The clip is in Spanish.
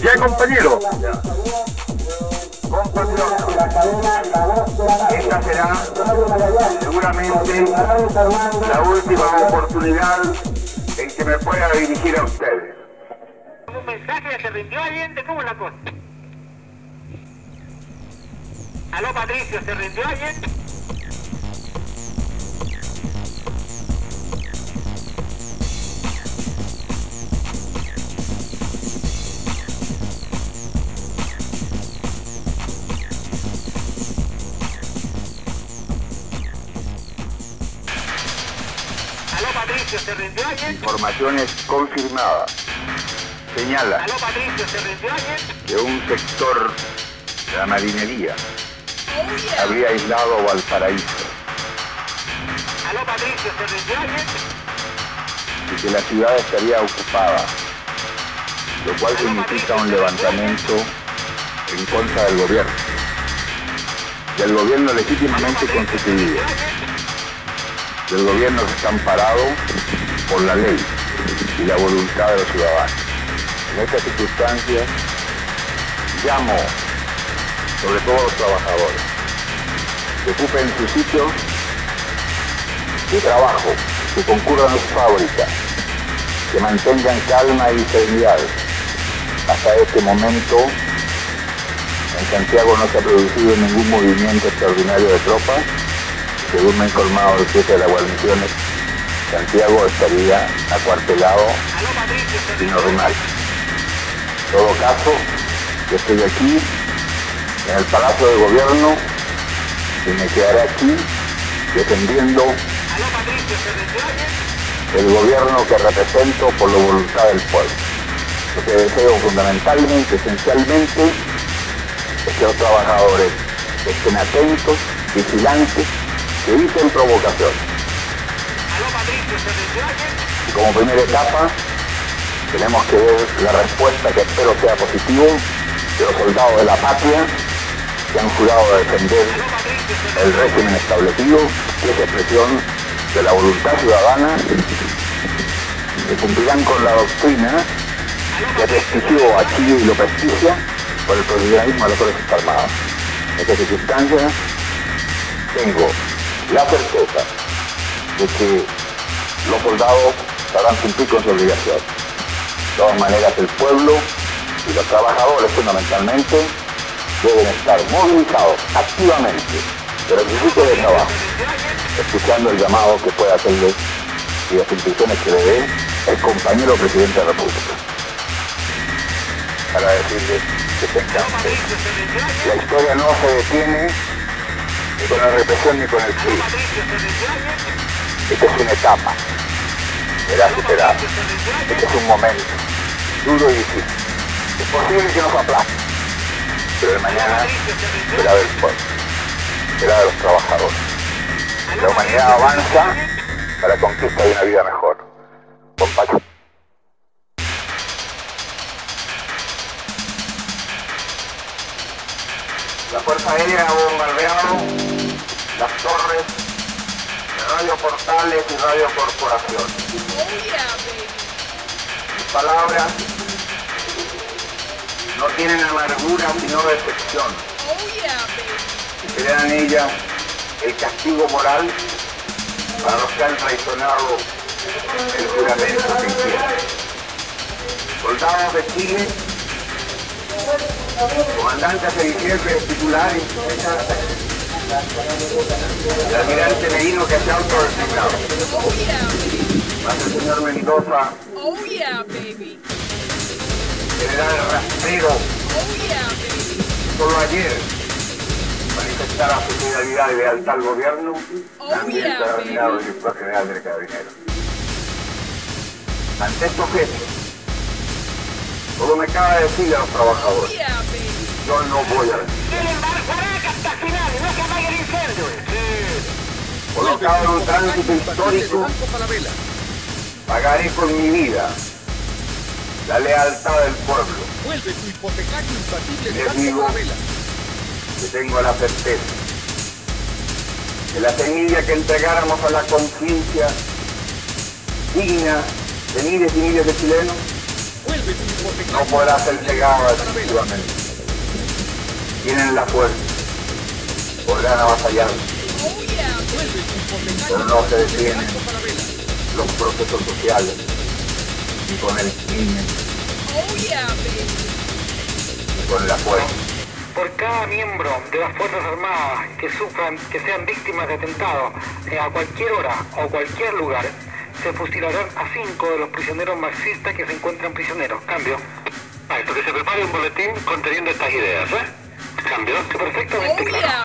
Ya, compañero. Compatriota, esta será seguramente la última oportunidad en que me pueda dirigir a ustedes. Un mensaje, se rindió Allende, ¿cómo es la cosa? Aló, Patricio, ¿se rindió Allende? Aló, Patricio, ¿se rindió Allende? Informaciones confirmadas señala Aló, Patricio, ¿se rindió Allende? que un sector de la marinería habría aislado Valparaíso Aló, Patricio, ¿se rindió Allende? y que la ciudad estaría ocupada, lo cual significa un levantamiento en contra del gobierno legítimamente constituido, del gobierno que está amparado por la ley y la voluntad de los ciudadanos. En estas circunstancias llamo sobre todo a los trabajadores que ocupen sus sitios de trabajo, que concurran a sus fábricas, que mantengan calma y serenidad. Hasta este momento en Santiago no se ha producido ningún movimiento extraordinario de tropas. Según me ha informado el jefe de las guarniciones, Santiago estaría acuartelado y normal. En todo caso, yo estoy aquí en el Palacio de Gobierno y me quedaré aquí defendiendo el gobierno que represento por la voluntad del pueblo. Lo que deseo fundamentalmente, esencialmente, es que los trabajadores estén atentos, vigilantes, que eviten provocaciones. Y como primera etapa, tenemos que ver la respuesta, que espero sea positiva, de los soldados de la patria que han jurado defender el régimen establecido, que es expresión de la voluntad ciudadana, que cumplirán con la doctrina que prestigió a Chile y lo prestigia por el profesionalismo de las Fuerzas Armadas. En estas circunstancias tengo la certeza de que los soldados sabrán cumplir con su obligación. De todas maneras, el pueblo y los trabajadores fundamentalmente deben estar movilizados activamente por el ejercicio de trabajo, escuchando el llamado que puede hacerles y las instrucciones que le dé el compañero presidente de la República, para decirles que tengan fe. La historia no se detiene ni con la represión ni con el crimen. Esta es una etapa, será superada. Este es un momento duro y difícil. Es posible que nos aplaste, pero el mañana será del pueblo, será de los trabajadores. La humanidad avanza para la conquista de una vida mejor. Con paz. La Fuerza Aérea ha bombardeado las torres de Radio Portales y Radio Corporación. Sus palabras no tienen amargura sino decepción. Y será en ellas el castigo moral para los que han traicionado el juramento que hicieron. Soldados de Chile, comandantes de jefe titular y el almirante Merino, que se ha autodesignado. Más el señor Mendoza, general Rastrero, solo ayer manifestara su solidaridad y lealtad al gobierno, también se ha nominado el director general del Carabinero. Ante estos hechos, solo me cabe decirle a los trabajadores, yo no voy a hasta el final, no se apague el incendio. Colocado en un tránsito histórico, pagaré con mi vida la lealtad del pueblo. Vuelve tu hipotecario imbatible. Les digo que tengo la certeza que la semilla que entregáramos a la conciencia digna de miles y miles de chilenos Vuelve tu no hipotecario podrá ser infalible llegado contra la vela. definitivamente. Tienen la fuerza, podrán avasallar, Vuelve tu hipotecario pero no se infalible detienen contra la vela. los procesos sociales ni con el crimen ni con la fuerza. Por cada miembro de las Fuerzas Armadas que sean víctimas de atentados a cualquier hora o cualquier lugar, se fusilarán a 5 de los prisioneros marxistas que se encuentran prisioneros. Cambio. Esto que se prepare un boletín conteniendo estas ideas, ¿eh? Cambio. Perfectamente claro.